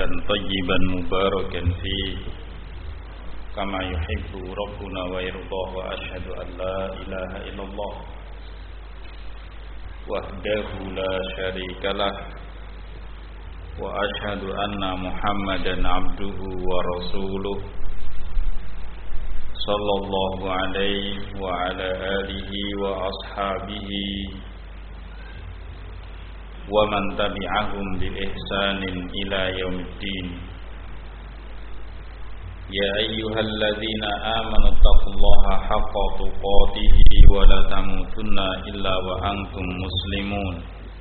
حمدا طيبا مباركا فيه كما يحب ربنا ويرضاه وأشهد أن لا إله إلا الله وحده لا شريك له وأشهد أن محمدا عبده ورسوله صلى الله عليه وعلى آله وأصحابه ومن تبعهم بإحسان إلى يوم الدين يا أيها الذين آمنوا اتقوا الله حق تقاته ولا تموتن إلا وأنتم مسلمون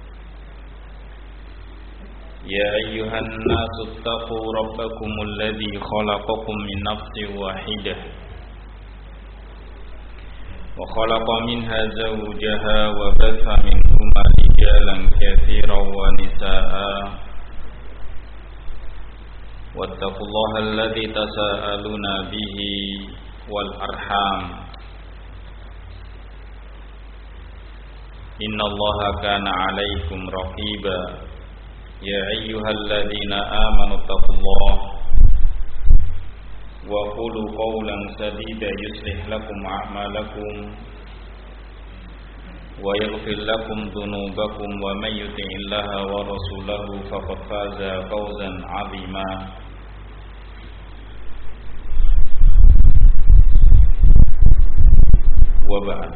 يا أيها الناس اتقوا ربكم الذي خلقكم من نفس واحدة وخلق منها زوجها وبث منهما رجالا كثيرا ونساء واتقوا الله الذي تساءلون به والأرحام إن الله كان عليكم رقيبا يا أيها الذين آمنوا اتقوا الله وقولوا قولا سديدا يصلح لكم أعمالكم ويغفر لكم ذنوبكم ومن يطع الله ورسوله فقد فاز فوزا عظيما وبعد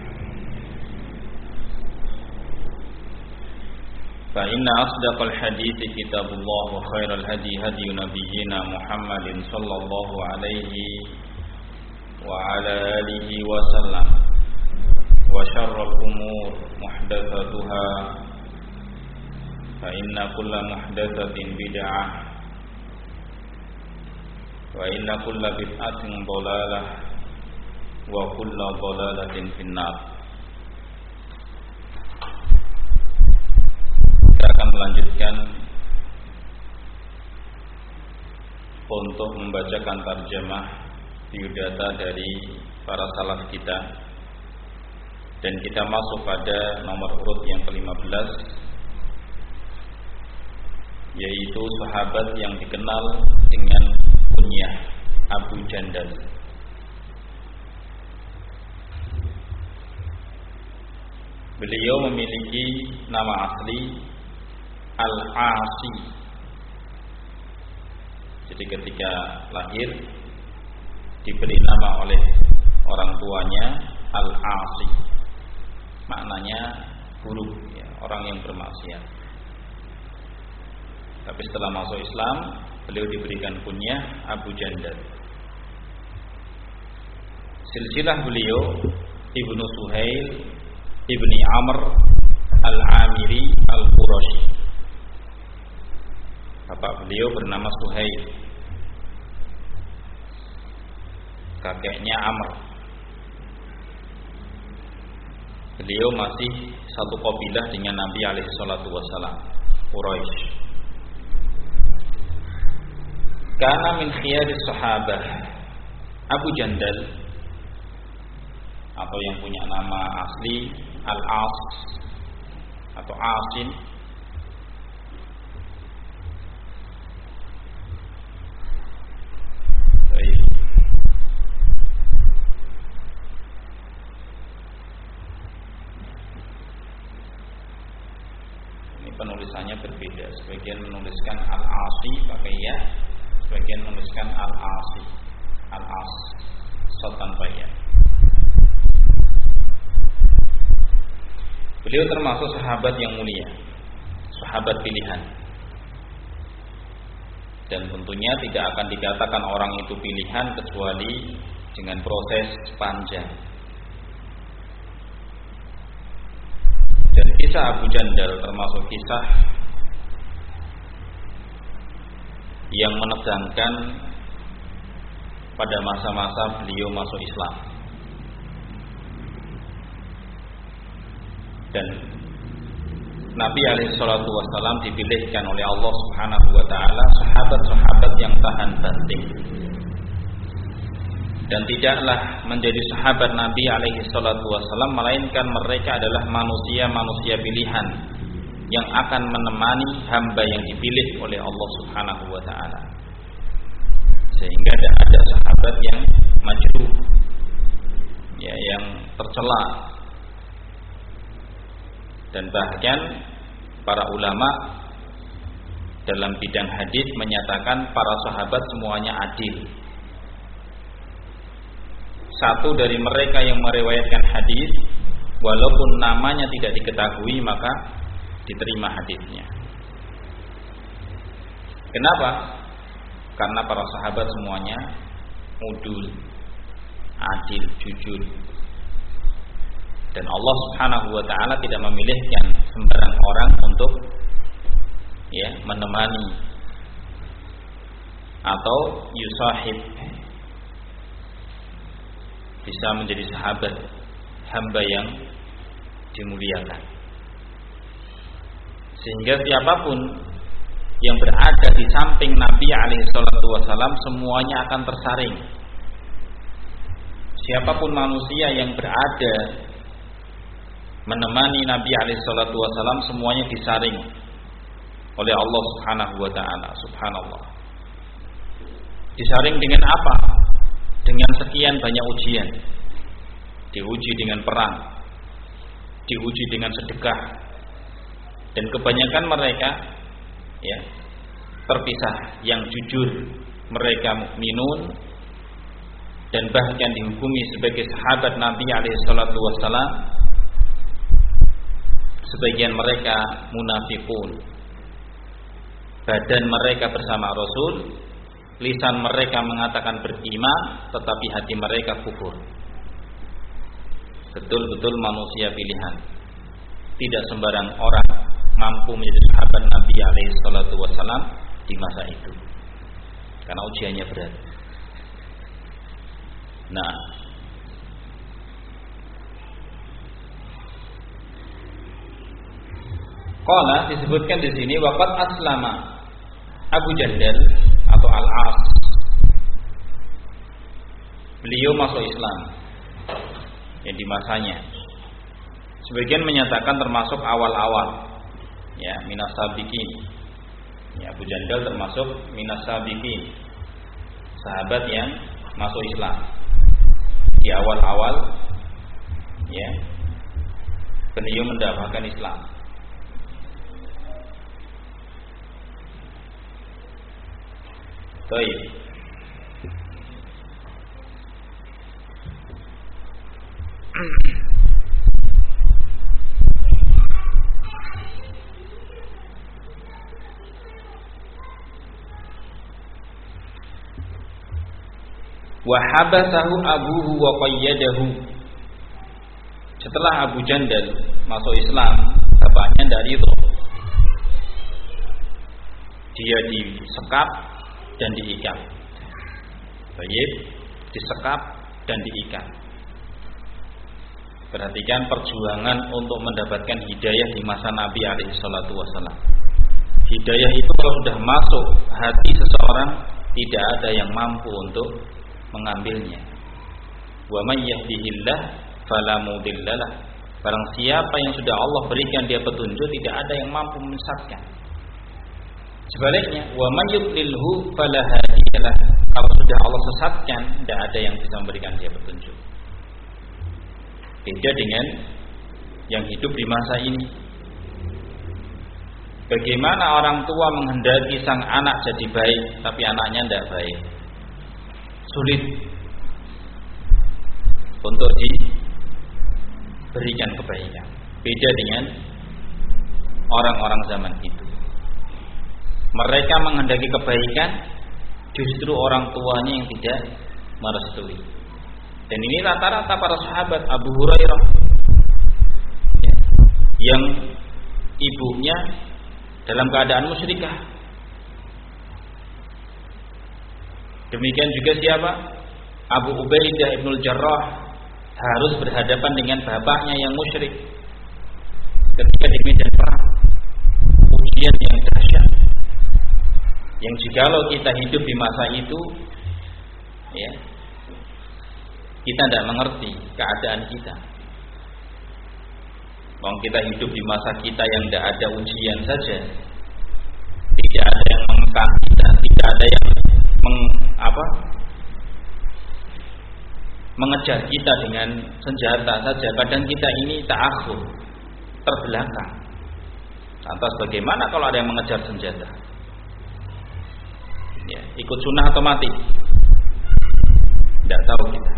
فإن أصدق الحديث كتاب الله وخير الهدي هدي نبينا محمد صلى الله عليه وعلى آله وسلم وشر الأمور محدثاتها فإن كل محدثة بدعة وإن كل بدعة ضلالة وكل ضلالة في النار. Kita akan melanjutkan untuk membacakan tarjamah biodata dari para salaf kita. Dan kita masuk pada nomor urut yang ke-15, yaitu sahabat yang dikenal dengan kunyah Abu Jandal. Beliau memiliki nama asli Al-Asi. Jadi ketika lahir diberi nama oleh orang tuanya Al-Asi. Maknanya buruk, ya, orang yang bermaksiat. Tapi setelah masuk Islam, beliau diberikan kunyah Abu Jandal. Silsilah beliau Ibnu Suhail Ibni Amr Al-Amiri Al-Qurashi. Bapak beliau bernama Suhail, kakeknya Amr. Beliau masih satu kabilah dengan Nabi alaihi salatu wasalam, Quraisy. Kana min khiyaris sahabah. Abu Jandal atau yang punya nama asli Al-As atau Asin, penulisannya berbeda. Sebagian menuliskan Al-Asi pakai ya, sebagian menuliskan Al-Asi, Al-As short tanpa ya. Beliau termasuk sahabat yang mulia, sahabat pilihan. Dan tentunya tidak akan dikatakan orang itu pilihan kecuali dengan proses panjang. Dan kisah Abu Jandal termasuk kisah yang menegangkan pada masa-masa beliau masuk Islam. Dan Nabi alaihi salatu wasallam dipilihkan oleh Allah Subhanahu wa taala sahabat-sahabat yang tahan banting. Dan tidaklah menjadi sahabat Nabi alaihi salatu wasallam melainkan mereka adalah manusia-manusia pilihan yang akan menemani hamba yang dipilih oleh Allah Subhanahu wa taala. Sehingga tidak ada sahabat yang majruh, ya, yang tercela. Dan bahkan para ulama dalam bidang hadis menyatakan para sahabat semuanya adil. Satu dari mereka yang meriwayatkan hadis, walaupun namanya tidak diketahui, maka diterima hadisnya. Kenapa? Karena para sahabat semuanya udul, adil, jujur. Dan Allah Subhanahu wa taala tidak memilihkan sembarang orang untuk menemani atau yusahib, bisa menjadi sahabat hamba yang dimuliakan. Sehingga siapapun yang berada di samping Nabi alaihi salatu wasallam semuanya akan tersaring. Siapapun manusia yang berada menemani Nabi alaihi salatu wasallam semuanya disaring oleh Allah Subhanahu wa taala. Subhanallah. Disaring dengan apa? Dengan sekian banyak ujian. Diuji dengan perang, diuji dengan sedekah. Dan kebanyakan mereka terpisah. Yang jujur mereka mukminun dan bahkan dihukumi sebagai sahabat Nabi alaihi salatu wasallam. Sebagian mereka munafikun. Badan mereka bersama Rasul, lisan mereka mengatakan beriman, tetapi hati mereka kufur. Betul-betul manusia pilihan. Tidak sembarang orang mampu menjadi sahabat Nabi alaihi salatu wasallam di masa itu, karena ujiannya berat. Nah, qala disebutkan di sini waqad aslama Abu Jandal atau Al-As. Beliau masuk Islam yang di masanya. Sebagian menyatakan termasuk awal-awal, minas sabiqin. Abu Jandal termasuk minas sabiqin, sahabat yang masuk Islam di awal-awal, beliau mendapatkan Islam. Baik. Wa habasahu abuhu wa qayyadahu. Setelah Abu Jandal masuk Islam, bapaknya tidak ridho. Dia disekap dan diikat. Baik, disekap dan diikat. Perhatikan perjuangan untuk mendapatkan hidayah di masa Nabi alaihi salatu wasallam. Hidayah itu kalau sudah masuk hati seseorang, tidak ada yang mampu untuk mengambilnya. Wa may yahdihillah fala mudhillalah. Barang siapa yang sudah Allah berikan dia petunjuk, tidak ada yang mampu menyesatkan. Sebaliknya, wa may yudlilhu fala hadiyalah. Kalau sudah Allah sesatkan, tidak ada yang bisa memberikan dia petunjuk. Beda dengan yang hidup di masa ini. Bagaimana orang tua menghendaki sang anak jadi baik, tapi anaknya tidak baik. Sulit untuk diberikan kebaikan. Beda dengan orang-orang zaman itu. Mereka menghendaki kebaikan, justru orang tuanya yang tidak merestui. Dan ini rata-rata para sahabat. Abu Hurairah yang ibunya dalam keadaan musyrikah. Demikian juga siapa? Abu Ubaidah ibnul Jarrah harus berhadapan dengan bapaknya yang musyrik ketika di medan perang. Ujian yang dahsyat, yang jikalau kita hidup di masa itu, kita tidak mengerti keadaan kita. Wong kita hidup di masa kita yang tidak ada ujian saja, tidak ada yang mengekang kita, tidak ada yang mengejar kita dengan senjata saja. Kadang kita ini ta'akhur, terbelakang. Lantas bagaimana kalau ada yang mengejar senjata? Ya, ikut sunnah atau mati? Tidak tahu kita.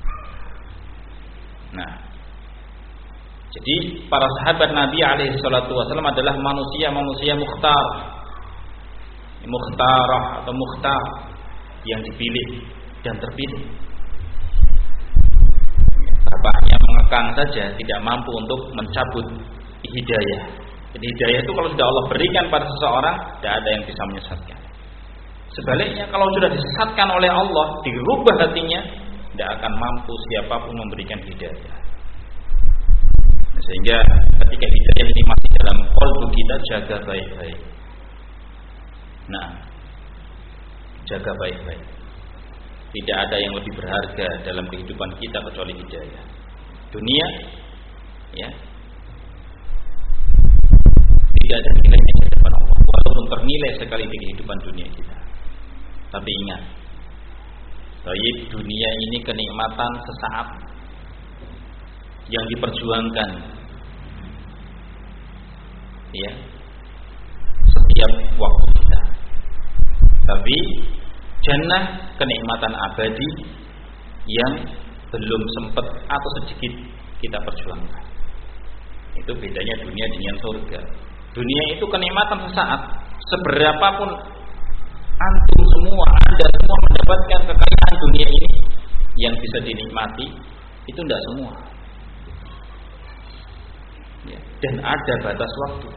Nah, jadi para sahabat Nabi SAW adalah manusia-manusia mukhtarah atau mukhtar, yang dipilih dan terpilih. Bapaknya mengekang saja tidak mampu untuk mencabut hidayah. Jadi hidayah itu kalau sudah Allah berikan pada seseorang, tidak ada yang bisa menyesatkan. Sebaliknya kalau sudah disesatkan oleh Allah, dirubah hatinya, tidak akan mampu siapapun memberikan hidayah. Sehingga ketika hidayah ini masih dalam qalbu kita, jaga baik-baik. Nah, jaga baik-baik. Tidak ada yang lebih berharga dalam kehidupan kita kecuali hidayah. Dunia, ya, tidak ada nilainya di hadapan Allah, walaupun ternilai sekali di kehidupan dunia kita. Tapi ingat, baik dunia ini kenikmatan sesaat yang diperjuangkan, ya, setiap waktu kita. Tapi jannah kenikmatan abadi yang belum sempat atau sedikit kita perjuangkan. Itu bedanya dunia dengan surga. Dunia itu kenikmatan sesaat. Seberapapun antum semua, anda semua mendapatkan kekayaan dunia ini yang bisa dinikmati, itu tidak semua. Ya, dan ada batas waktu.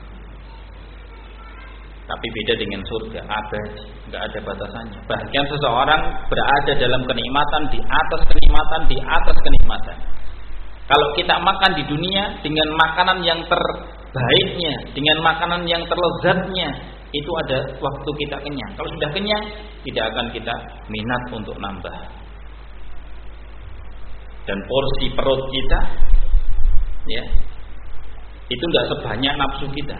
Tapi beda dengan surga, abadi, nggak ada batasannya. Bahkan seseorang berada dalam kenikmatan di atas kenikmatan di atas kenikmatan. Kalau kita makan di dunia dengan makanan yang terbaiknya, dengan makanan yang terlezatnya, itu ada waktu kita kenyang. Kalau sudah kenyang, tidak akan kita minat untuk nambah. Dan porsi perut kita, ya, itu tidak sebanyak nafsu kita.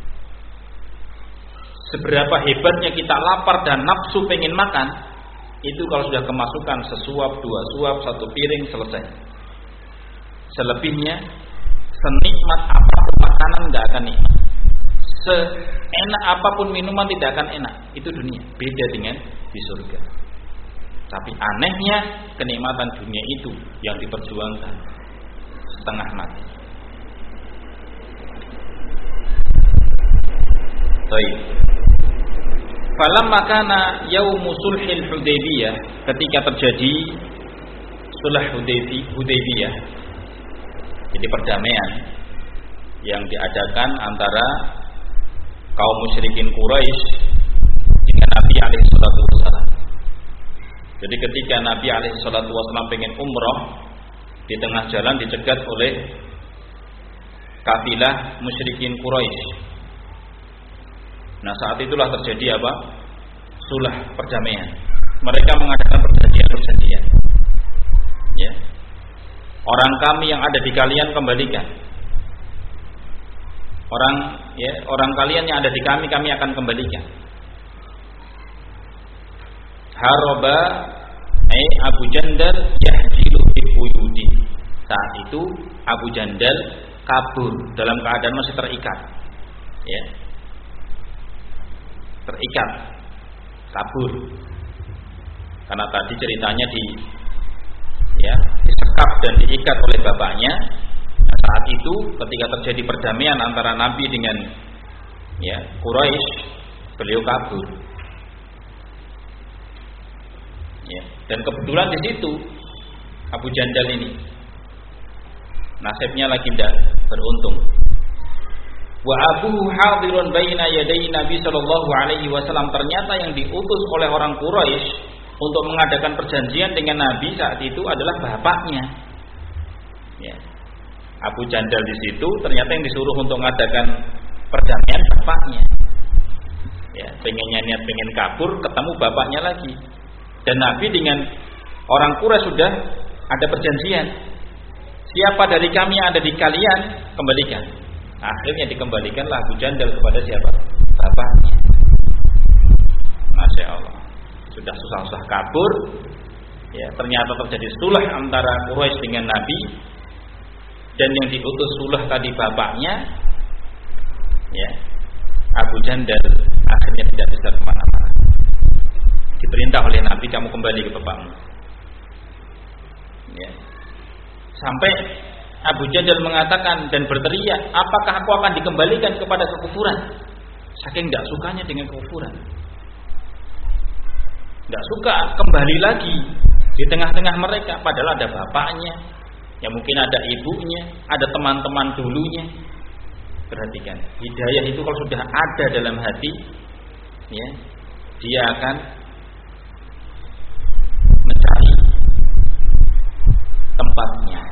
Seberapa hebatnya kita lapar dan nafsu pengen makan, itu kalau sudah kemasukan sesuap, dua suap, satu piring, selesai. Selebihnya, senikmat apapun makanan tidak akan nikmat, seenak apapun minuman tidak akan enak. Itu dunia, beda dengan di surga. Tapi anehnya, kenikmatan dunia itu yang diperjuangkan setengah mati. Baik. Falamma kana yaumu sulhil Hudaybiyah, ketika terjadi sulh Hudaybiyah, jadi perdamaian yang diadakan antara kaum musyrikin Quraisy dengan Nabi alaihi salatu wasallam. Jadi ketika Nabi alaihi salatu wasallam pengen umrah, di tengah jalan dicegat oleh kafilah musyrikin Quraisy. Nah, saat itulah terjadi apa? Sulh, perdamaian. Mereka mengadakan perjanjian. Ya. Orang kami yang ada di kalian kembalikan. Orang kalian yang ada di kami akan kembalikan. Haraba Abu Jandal yahjilu fi buyudi. Saat itu Abu Jandal kabur dalam keadaan masih terikat. Ya. Terikat, kabur. Karena tadi ceritanya disekap dan diikat oleh bapaknya. Nah, saat itu ketika terjadi perdamaian antara Nabi dengan Quraisy, beliau kabur. Ya, dan kebetulan di situ Abu Jandal ini nasibnya lagi tidak beruntung. Wa abuhu hadirun baina yaday Nabi sallallahu alaihi wasallam. Ternyata yang diutus oleh orang Quraisy untuk mengadakan perjanjian dengan Nabi saat itu adalah bapaknya. Ya. Abu Jandal di situ ternyata yang disuruh untuk mengadakan perdamaian bapaknya. Ya, pengen kabur, ketemu bapaknya lagi. Dan Nabi dengan orang Quraisy sudah ada perjanjian. siapa dari kami yang ada di kalian, kembalikan. Akhirnya dikembalikanlah Abu Jandal kepada siapa? Bapaknya. Masya Allah. Sudah susah-susah kabur, ya, ternyata terjadi sulh antara Quraisy dengan Nabi, dan yang diutus sulh tadi bapaknya, ya, Abu Jandal akhirnya tidak bisa kemana-mana. Diperintah oleh Nabi, kamu kembali ke bapakmu. Ya. Sampai Abu Jandal mengatakan dan berteriak, apakah aku akan dikembalikan kepada kekufuran? Saking tidak sukanya dengan kekufuran, tidak suka kembali lagi di tengah-tengah mereka. Padahal ada bapaknya, ya mungkin ada ibunya, ada teman-teman dulunya. Perhatikan, hidayah itu kalau sudah ada dalam hati, ya, dia akan mencari tempatnya.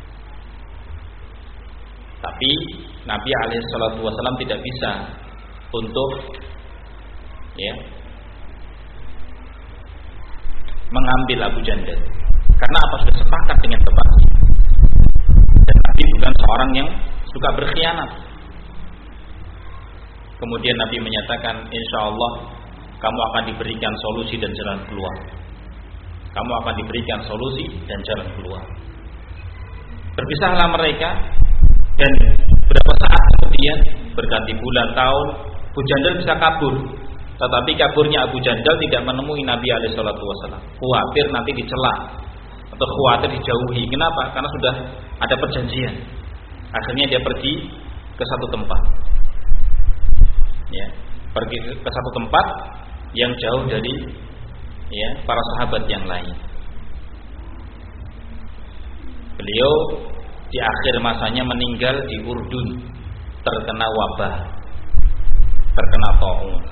Tapi Nabi SAW tidak bisa untuk, ya, mengambil Abu Jandal, karena apa? Sudah sepakat dengan bapaknya. Dan Nabi bukan seorang yang suka berkhianat. Kemudian Nabi menyatakan, insya Allah kamu akan diberikan solusi dan jalan keluar. Kamu akan diberikan solusi dan jalan keluar. Berpisahlah mereka, dan beberapa saat kemudian, berganti bulan tahun, Abu Jandal bisa kabur. Tetapi kaburnya Abu Jandal tidak menemui Nabi SAW. Khawatir nanti dicela atau khawatir dijauhi. Kenapa? Karena sudah ada perjanjian. Akhirnya dia pergi ke satu tempat, ya, pergi ke satu tempat yang jauh dari, ya, para sahabat yang lain. Beliau di akhir masanya meninggal di Urdun, terkena wabah, terkena taun.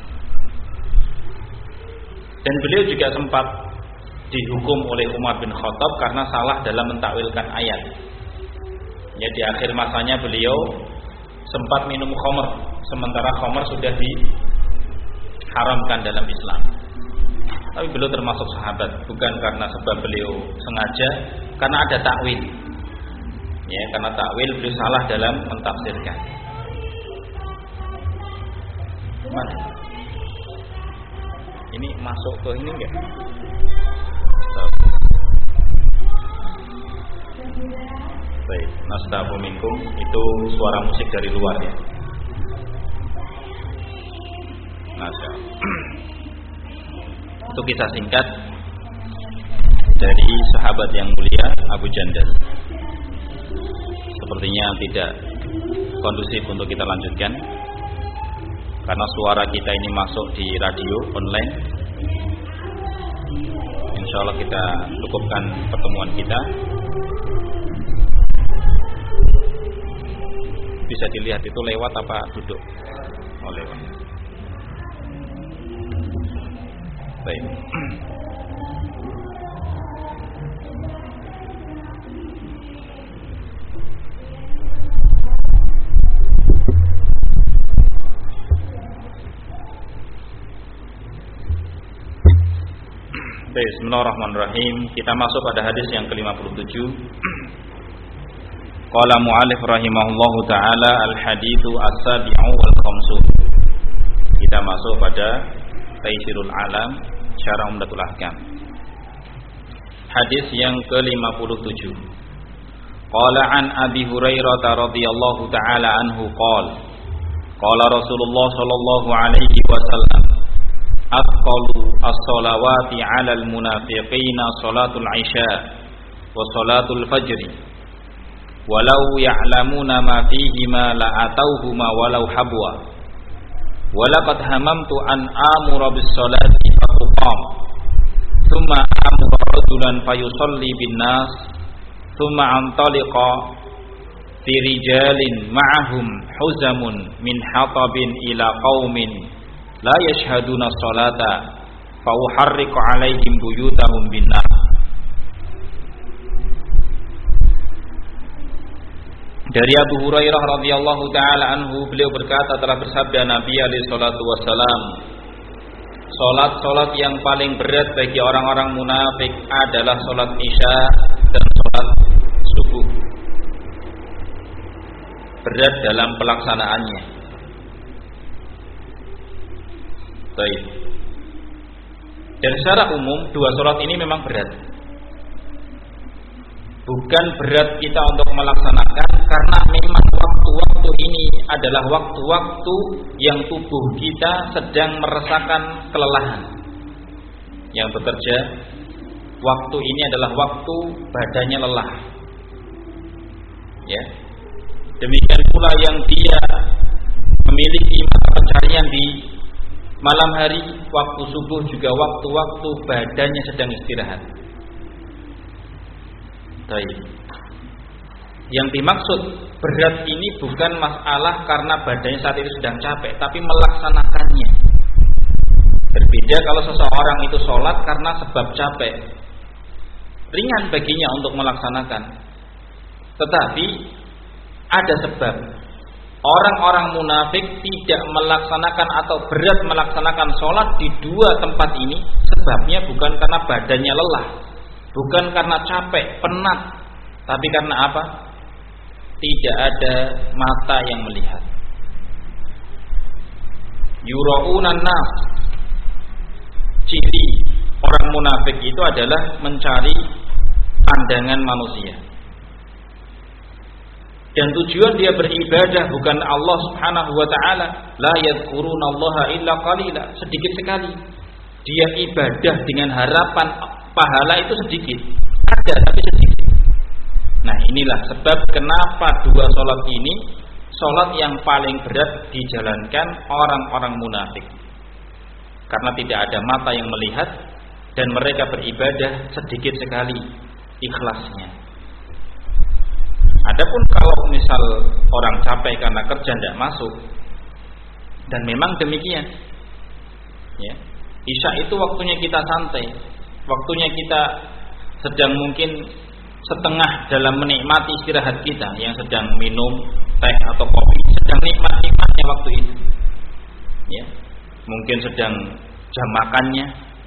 Dan beliau juga sempat dihukum oleh Umar bin Khattab karena salah dalam mentakwilkan ayat. Ya, di akhir masanya beliau sempat minum khamr, sementara khamr sudah diharamkan dalam Islam. Tapi beliau termasuk sahabat, bukan karena sebab beliau sengaja, karena ada takwil. Ya, karena takwil beliau salah dalam mentafsirkan. Mana? Ini masuk ke ini enggak? Baik, nastafu minkum, itu suara musik dari luar, ya. Masya. Itu kisah singkat dari sahabat yang mulia Abu Jandal. Sepertinya tidak kondusif untuk kita lanjutkan, karena suara kita ini masuk di radio online. Insya Allah kita cukupkan pertemuan kita. Bisa dilihat itu lewat apa duduk? Oh, lewat. Baik. Bismillahirrahmanirrahim. Kita masuk pada hadis yang ke-57. Qala mu'allif rahimahullahu ta'ala al-haditsu as-sabi'u wal khamsun. Kita masuk pada Taisirul Alam Syarah Umdatul Ahkam. Hadis yang ke-57. Qala an Abi Hurairah radhiyallahu ta'ala anhu qala qala Rasulullah sallallahu alaihi wasallam afqalu as-salawati 'alal munafiqina salatul 'isya wa salatul fajri walau ya'lamuna ma fihima la atauhuma walau habwa walaqad hamamtu an amura bis salati fatuqam thumma amura rajulan fayusalli bin nas thumma antaliqa fi rijalin ma'ahum huzamun min hatabin ila qaumin la yashhaduna salata fa uharriqu alaihim buyutahum bin nar. Dari Abu Hurairah radhiyallahu taala anhu, beliau berkata, telah bersabda Nabi alaihi salatu wasalam, salat yang paling berat bagi orang-orang munafik adalah salat Isya dan salat subuh. berat dalam pelaksanaannya. Baik. Dan secara umum dua sholat ini memang berat. Bukan berat kita untuk melaksanakan, karena memang waktu-waktu ini adalah waktu-waktu yang tubuh kita sedang merasakan kelelahan. Yang bekerja, waktu ini adalah waktu badannya lelah. Ya. Demikian pula yang dia memiliki mata pencarian di malam hari, waktu subuh juga waktu-waktu badannya sedang istirahat. Baik. Yang dimaksud berat ini bukan masalah karena badannya saat itu sedang capek, tapi melaksanakannya. Berbeda kalau seseorang itu sholat karena sebab capek, ringan baginya untuk melaksanakan. Tetapi ada sebab. Orang-orang munafik tidak melaksanakan atau berat melaksanakan sholat di dua tempat ini, sebabnya bukan karena badannya lelah, bukan karena capek, penat, tapi karena apa? Tidak ada mata yang melihat. Yura'unan nas. Ciri orang munafik itu adalah mencari pandangan manusia. Dan tujuan dia beribadah bukan Allah Subhanahu wa taala, la yadhkurunallaha illa qalila, sedikit sekali. Dia ibadah dengan harapan pahala itu sedikit. Ada tapi sedikit. Nah, inilah sebab kenapa dua sholat ini sholat yang paling berat dijalankan orang-orang munafik. Karena tidak ada mata yang melihat dan mereka beribadah sedikit sekali ikhlasnya. Adapun kalau misal orang capek karena kerja tidak masuk, dan memang demikian, ya, Isya itu waktunya kita santai, waktunya kita sedang mungkin setengah dalam menikmati istirahat kita, yang sedang minum teh atau kopi, sedang nikmat-nikmatnya waktu itu, ya, mungkin sedang jam makannya.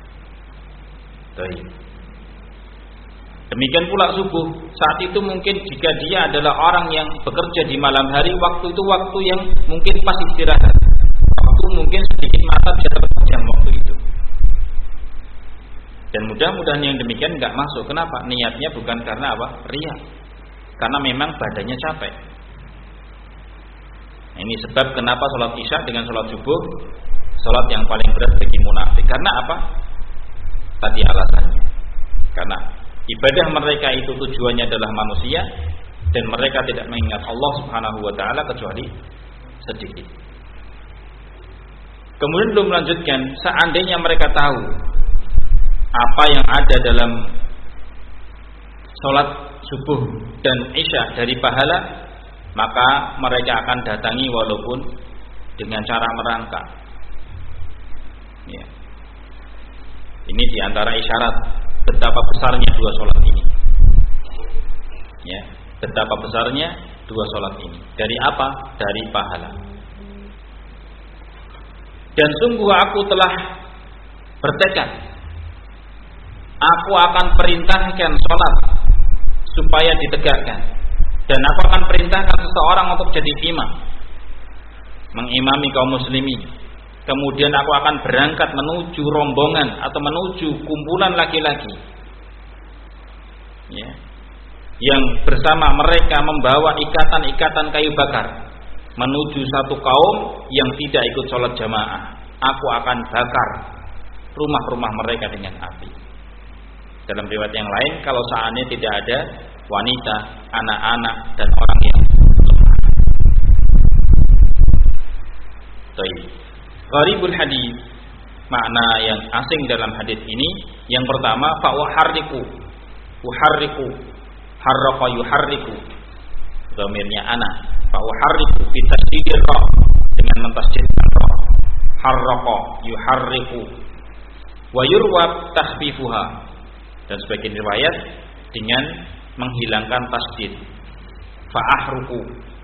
Baik. Demikian pula subuh, saat itu mungkin jika dia adalah orang yang bekerja di malam hari, waktu itu waktu yang mungkin pas istirahat, waktu mungkin sedikit mata bisa terpejam waktu itu. Dan mudah-mudahan yang demikian enggak masuk. Kenapa? Niatnya bukan karena apa? Riya. Karena memang badannya capek. Nah, ini sebab kenapa sholat isya dengan sholat subuh sholat yang paling berat bagi munafik. Karena apa? Tadi alasannya. Karena ibadah mereka itu tujuannya adalah manusia, dan mereka tidak mengingat Allah Subhanahu wa taala kecuali sedikit. Kemudian belum melanjutkan, seandainya mereka tahu apa yang ada dalam sholat subuh dan isya dari pahala, maka mereka akan datangi walaupun dengan cara merangkak. Ya. Ini diantara isyarat betapa besarnya dua sholat ini. Ya, betapa besarnya dua sholat ini. Dari apa? Dari pahala. Dan sungguh aku telah bertekad, aku akan perintahkan sholat supaya ditegakkan, dan aku akan perintahkan seseorang untuk jadi imam, mengimami kaum muslimin. Kemudian aku akan berangkat menuju rombongan atau menuju kumpulan laki-laki, ya, yang bersama mereka membawa ikatan-ikatan kayu bakar menuju satu kaum yang tidak ikut sholat jamaah. Aku akan bakar rumah-rumah mereka dengan api. Dalam riwayat yang lain, kalau seandainya tidak ada wanita, anak-anak, dan orang yang lemah. Baik. Gharibul hadis, makna yang asing dalam hadis ini, yang pertama, fa uharriku, harraqa yuharriku, dhamirnya ana, fa uharriku bi tasydidil ra, dengan mentasydidkan ra, harraqa yuharriku, wa yurwa takhfifuha, dan sebagian riwayat dengan menghilangkan tasydid, fa ahruku,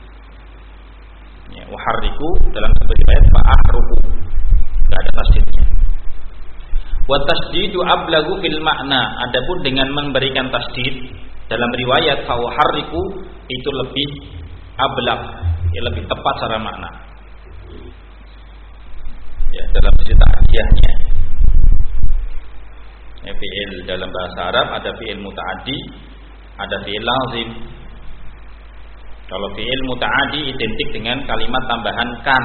ya, uharriku dalam sebagian riwayat fa ahruku, tidak ada tasydidnya. Wa tasdidu ablagu fil makna, adapun dengan memberikan tasdid dalam riwayat fa uharriku itu lebih ablaq, ya lebih tepat secara makna. Ya, dalam sisi ta'diyahnya. Ya, fi'il dalam bahasa Arab ada fi'il muta'addi, ada fi'il lazim. Kalau fi'il muta'addi identik dengan kalimat tambahan kan.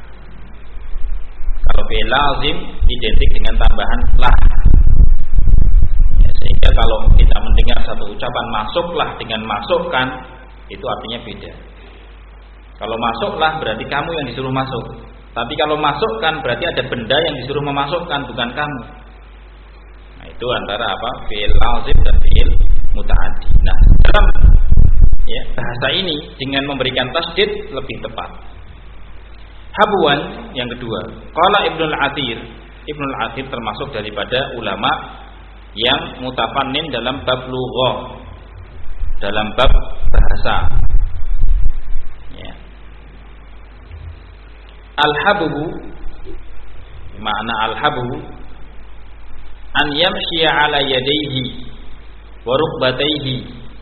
Kalau fi'il lazim identik dengan tambahan lah. Ya, sehingga kalau kita mendengar satu ucapan masuklah dengan masukkan, itu artinya beda. Kalau masuklah berarti kamu yang disuruh masuk. Tapi kalau masukkan berarti ada benda yang disuruh memasukkan, bukan kamu. Nah, itu antara apa? Fi'il lazim dan fi'il muta'addi. Nah, dalam ya, bahasa ini dengan memberikan tasdid lebih tepat. Habwan yang kedua, qala Ibnul Athir. Ibnul Athir termasuk daripada ulama yang mutafannin dalam bab lughah, dalam bab bahasa. Ya. Al-habbu, makna al-habbu an yamshiya ala yadayhi wa rukbatayhi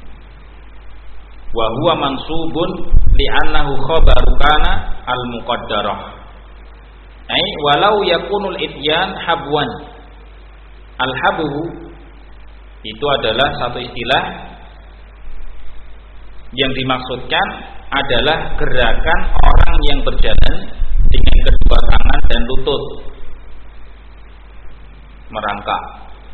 wa huwa mansubun li'annahu khabaru kana al-muqaddarah. Ai walau yakunul ityan habwan. Al-habbu itu adalah satu istilah yang dimaksudkan adalah gerakan orang yang berjalan dengan kedua tangan dan lutut merangkak,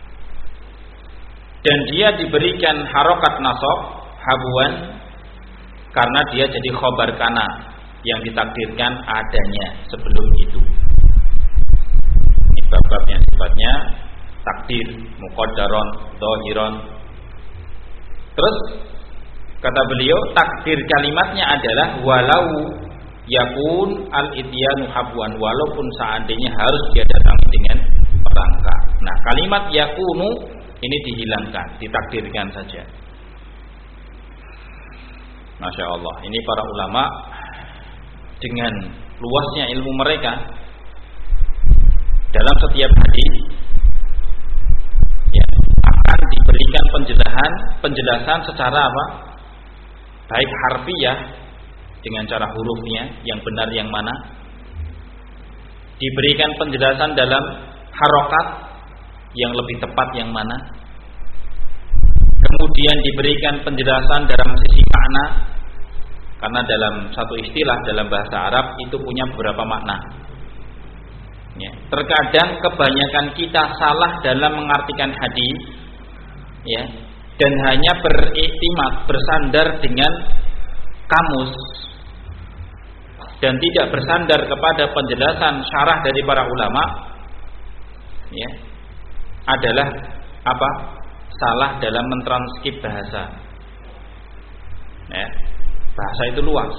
dan dia diberikan harokat nasab habwan karena dia jadi khobar kana yang ditakdirkan adanya sebelum itu. Ini bab-bab yang sifatnya takdir, muqaddaron, dhahiron. Terus kata beliau, takdir kalimatnya adalah walau yakun al-ityanu habwan, walaupun seandainya harus dia datangi dengan merangkak. Nah, kalimat yakunu ini dihilangkan, ditakdirkan saja. Masya Allah, ini para ulama dengan luasnya ilmu mereka dalam setiap hadis ya, akan diberikan penjelasan secara apa? Baik harfiah dengan cara hurufnya yang benar yang mana, diberikan penjelasan dalam harokat yang lebih tepat yang mana, kemudian diberikan penjelasan dalam sisi makna, karena dalam satu istilah dalam bahasa Arab itu punya beberapa makna ya. Terkadang kebanyakan kita salah dalam mengartikan hadis ya, dan hanya beriktimat, bersandar dengan kamus dan tidak bersandar kepada penjelasan syarah dari para ulama ya, adalah apa? Salah dalam mentranskrip bahasa ya. Bahasa itu luas.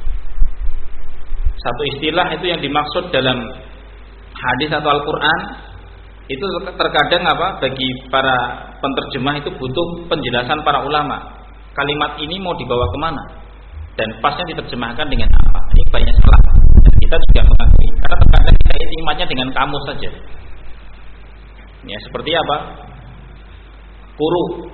Satu istilah itu yang dimaksud dalam hadis atau Al-Quran itu terkadang apa? Bagi para penterjemah itu butuh penjelasan para ulama. Kalimat ini mau dibawa kemana? Dan pasnya diterjemahkan dengan apa? Ini banyak salah. Dan kita juga mengakui. Karena terkadang kita intimatnya dengan kamus saja. Ya, seperti apa? Kuru.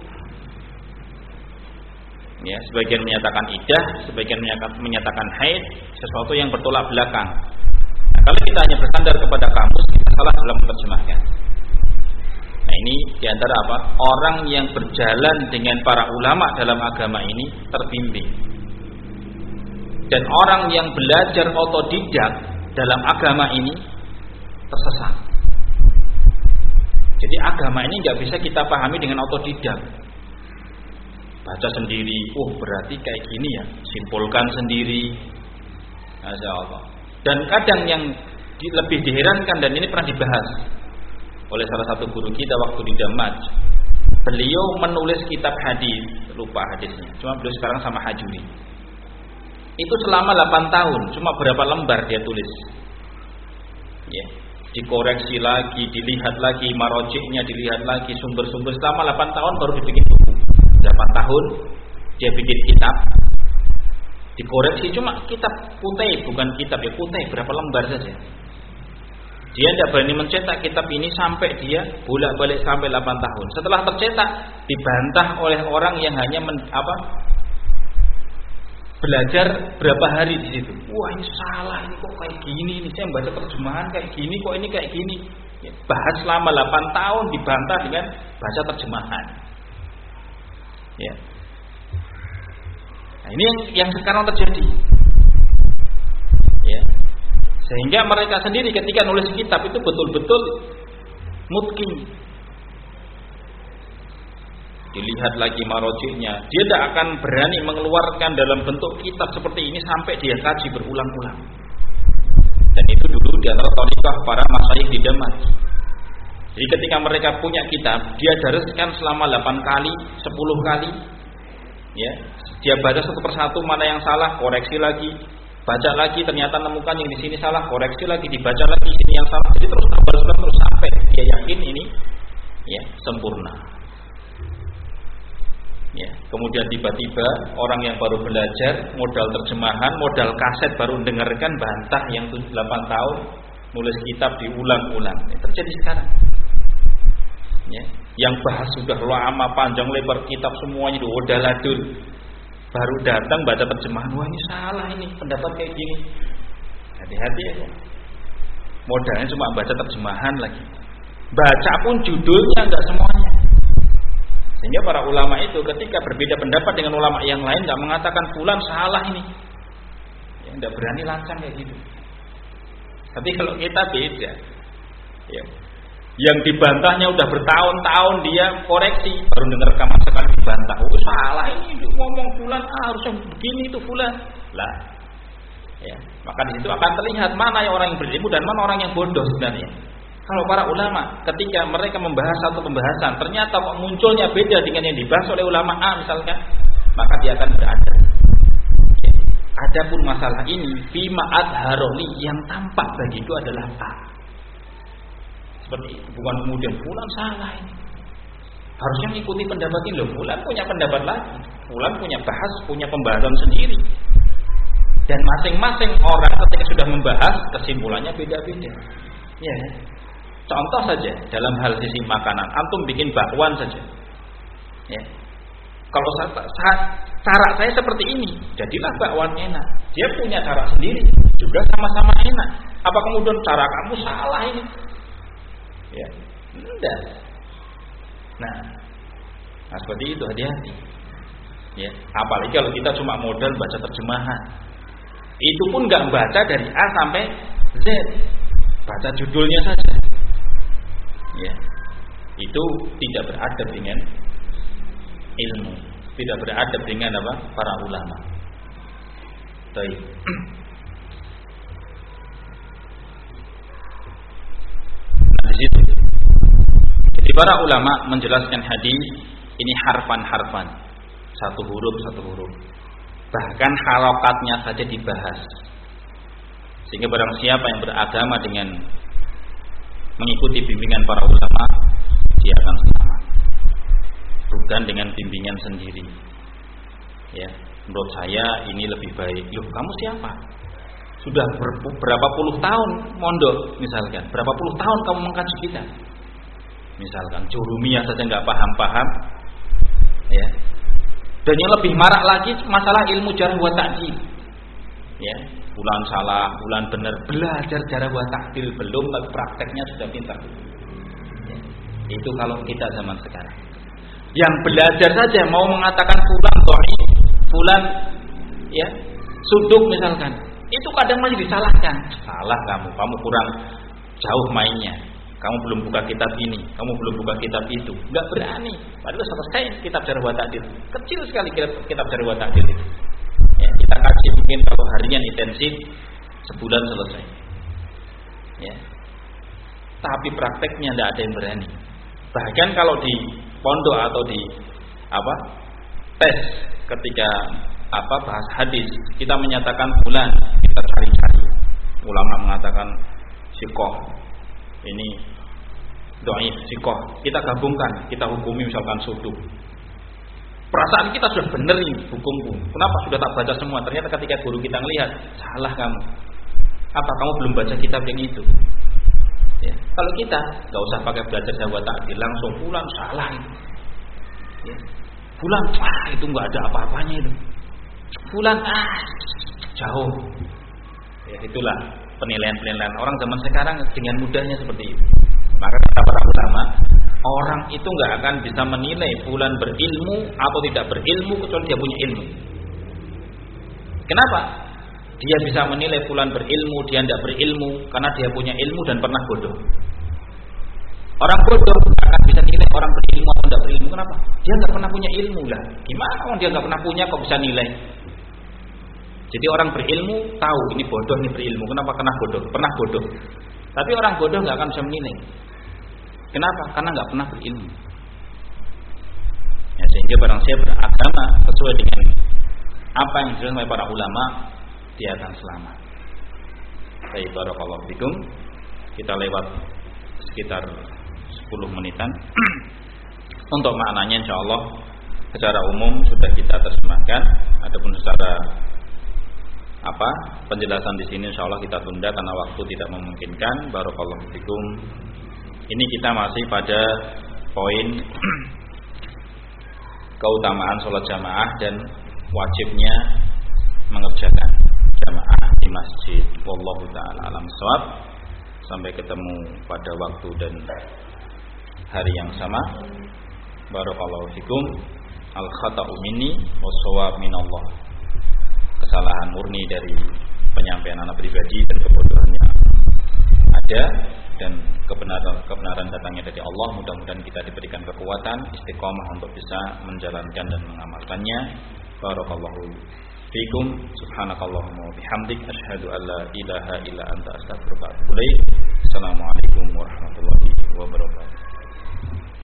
Ya, sebagian menyatakan iddah, sebagian menyatakan haid, sesuatu yang bertolak belakang. Nah, kalau kita hanya bersandar kepada kamus, kita salah dalam menerjemahkan. Nah, ini diantara apa? Orang yang berjalan dengan para ulama dalam agama ini terbimbing. Dan orang yang belajar otodidak dalam agama ini tersesat. Jadi agama ini nggak bisa kita pahami dengan otodidak. Baca sendiri, berarti kayak gini ya, simpulkan sendiri. Masya Allah. Dan kadang yang lebih diherankan, dan ini pernah dibahas oleh salah satu guru kita waktu di Damaj. Beliau menulis kitab hadis, lupa hadisnya, cuma beliau sekarang sama Hajuri. Itu selama 8 tahun, cuma berapa lembar dia tulis. Ya, dikoreksi lagi, dilihat lagi, marojiknya dilihat lagi, sumber-sumber, selama 8 tahun baru dibikin buku. 8 tahun dia bikin kitab, dikoreksi, cuma kitab putih, bukan kitab ya, putih berapa lembar saja. Dia tidak berani mencetak kitab ini sampai dia bolak-balik sampai 8 tahun. Setelah tercetak dibantah oleh orang yang hanya belajar berapa hari di situ. Wah, ini salah, ini kok kayak gini, ini saya baca terjemahan kayak gini, kok ini kayak gini. Ya, bahas selama 8 tahun dibantah dengan baca terjemahan. Ya. Nah, ini yang sekarang terjadi. Ya. Sehingga mereka sendiri ketika nulis kitab itu betul-betul mutqin. Dilihat lagi marojiknya, dia tidak akan berani mengeluarkan dalam bentuk kitab seperti ini sampai dia kaji berulang-ulang. Dan itu dulu di antara thariqah para masyayikh di Damas. Jadi ketika mereka punya kitab, dia dariskan selama 8 kali, 10 kali. Ya, dia baca satu persatu mana yang salah, koreksi lagi, baca lagi, ternyata nemukan yang di sini salah, koreksi lagi, dibaca lagi sini yang salah. Jadi terus terus sampai dia yakin ini ya sempurna. Ya, kemudian tiba-tiba orang yang baru belajar, modal terjemahan, modal kaset baru dengarkan bantah yang 8 tahun nulis kitab diulang-ulang. Ini terjadi sekarang. Ya, yang bahas sudah lama panjang lebar kitab semuanya udah ladul. Baru datang baca terjemahan, wah ini salah ini, pendapat kayak gini. Hati-hati ya. Modalnya cuma baca terjemahan lagi. Baca pun judulnya enggak semuanya. Sehingga para ulama itu ketika berbeda pendapat dengan ulama yang lain enggak mengatakan fulan salah ini. Ya, enggak berani lancang kayak gitu. Tapi kalau kita beda. Ya. Yang dibantahnya udah bertahun-tahun dia koreksi, baru dengar rekaman sekali dibantah. Oh, salah ini ngomong fulan harusnya begini itu fulan. Lah. Ya, maka di situ akan terlihat mana yang orang yang berilmu dan mana orang yang bodoh sebenarnya. Kalau para ulama ketika mereka membahas satu pembahasan ternyata kok munculnya beda dengan yang dibahas oleh ulama A misalkan, maka dia akan berada. Ya. Adapun masalah ini fima adharoli yang tampak bagiku adalah A. Seperti itu. Bukan kemudian fulan salah ini. Harusnya mengikuti pendapat ini loh. Fulan punya pendapat lagi. Fulan punya bahas, punya pembahasan sendiri. Dan masing-masing orang ketika sudah membahas kesimpulannya beda-beda. Ya. Contoh saja dalam hal sisi makanan, antum bikin bakwan saja. Ya. Kalau cara saya seperti ini, jadilah bakwan enak. Dia punya cara sendiri, juga sama-sama enak. Apa kemudian cara kamu salah ini? Ya, enggak. Nah, seperti itu hati-hati. Ya, apalagi kalau kita cuma modal baca terjemahan. Itu pun enggak baca dari A sampai Z. Baca judulnya saja. Ya. Itu tidak beradab dengan ilmu, tidak beradab dengan apa? Para ulama. Baik. Nah, di situ. Jadi para ulama menjelaskan hadis ini harfan-harfan, satu huruf. Bahkan harokatnya saja dibahas. Sehingga barang siapa yang beragama dengan mengikuti bimbingan para ulama, dia akan selamat. Bukan dengan bimbingan sendiri. Ya, menurut saya ini lebih baik. Loh, kamu siapa? Sudah berapa puluh tahun mondok misalkan. Berapa puluh tahun kamu mengkaji kita? Misalkan jurumiyah saja enggak paham-paham. Ya. Dan yang lebih marak lagi masalah ilmu jarh wa ta'dil. Ya, bulan salah, bulan benar, belajar jarh wa ta'dil belum tapi prakteknya sudah pintar. Ya. Itu kalau kita zaman sekarang. Yang belajar saja mau mengatakan fulan dhaif, fulan ya, suduk misalkan. Itu kadang masih disalahkan. Salah kamu kurang jauh mainnya. Kamu belum buka kitab ini, kamu belum buka kitab itu. Enggak berani. Padahal selesai kitab jarh wa ta'dil. Kecil sekali kitab jarh wa ta'dil itu. Ya, kita kaji mungkin kalau harian intensif sebulan selesai. Ya. Tapi prakteknya tidak ada yang berani. Bahkan kalau di pondok atau di tes ketika bahas hadis, kita menyatakan fulan, kita cari-cari. Ulama mengatakan sikoh ini dhaif, sikoh. Kita gabungkan, kita hukumi misalkan suduk. Perasaan kita sudah benar ini hukumku. Kenapa sudah tak baca semua? Ternyata ketika guru kita melihat, salah kamu. Apa kamu belum baca kitab yang itu? Ya. Kalau kita nggak usah pakai belajar jarh wa ta'dil, langsung fulan salah itu. Ya. Fulan itu nggak ada apa-apanya itu. fulan jauh. Ya itulah penilaian-penilaian orang zaman sekarang dengan mudahnya seperti itu. Maka kata para ulama, orang itu nggak akan bisa menilai fulan berilmu atau tidak berilmu kecuali dia punya ilmu. Kenapa? Dia bisa menilai fulan berilmu, dia tidak berilmu karena dia punya ilmu dan pernah bodoh. Orang bodoh akan bisa nilai orang berilmu atau tidak berilmu. Kenapa? Dia nggak pernah punya ilmu lah. Gimana orang dia nggak pernah punya kok bisa nilai? Jadi orang berilmu tahu ini bodoh, ini berilmu. Kenapa? Karena bodoh, pernah bodoh. Tapi orang bodoh nggak akan bisa menilai. Kenapa? Karena nggak pernah berilmu. Ya, sehingga barang siapa beragama sesuai dengan apa yang dijelaskan oleh para ulama, dia akan selamat. Baik, barakallahu fikum. Kita lewat sekitar 10 menitan. Untuk maknanya insyaallah secara umum sudah kita terjemahkan. Adapun secara penjelasan di sini insyaallah kita tunda karena waktu tidak memungkinkan. Barakallahu fikum. Ini kita masih pada poin keutamaan sholat jamaah dan wajibnya mengerjakan jamaah di masjid. Wallahu ta'ala alam shawab. Sampai ketemu pada waktu dan hari yang sama. Barakallahu fikum. Al khata'u minni was-shawab minallah. Kesalahan murni dari penyampaian anak pribadi dan kebodohan yang ada, dan kebenaran datangnya dari Allah. Mudah-mudahan kita diberikan kekuatan istiqomah untuk bisa menjalankan dan mengamalkannya. Barakallahu fikum. Subhanakallahumma wa bihamdik asyhadu an la ilaha illa anta astaghfiruka wa atubu ilaik. Assalamualaikum warahmatullahi wabarakatuh.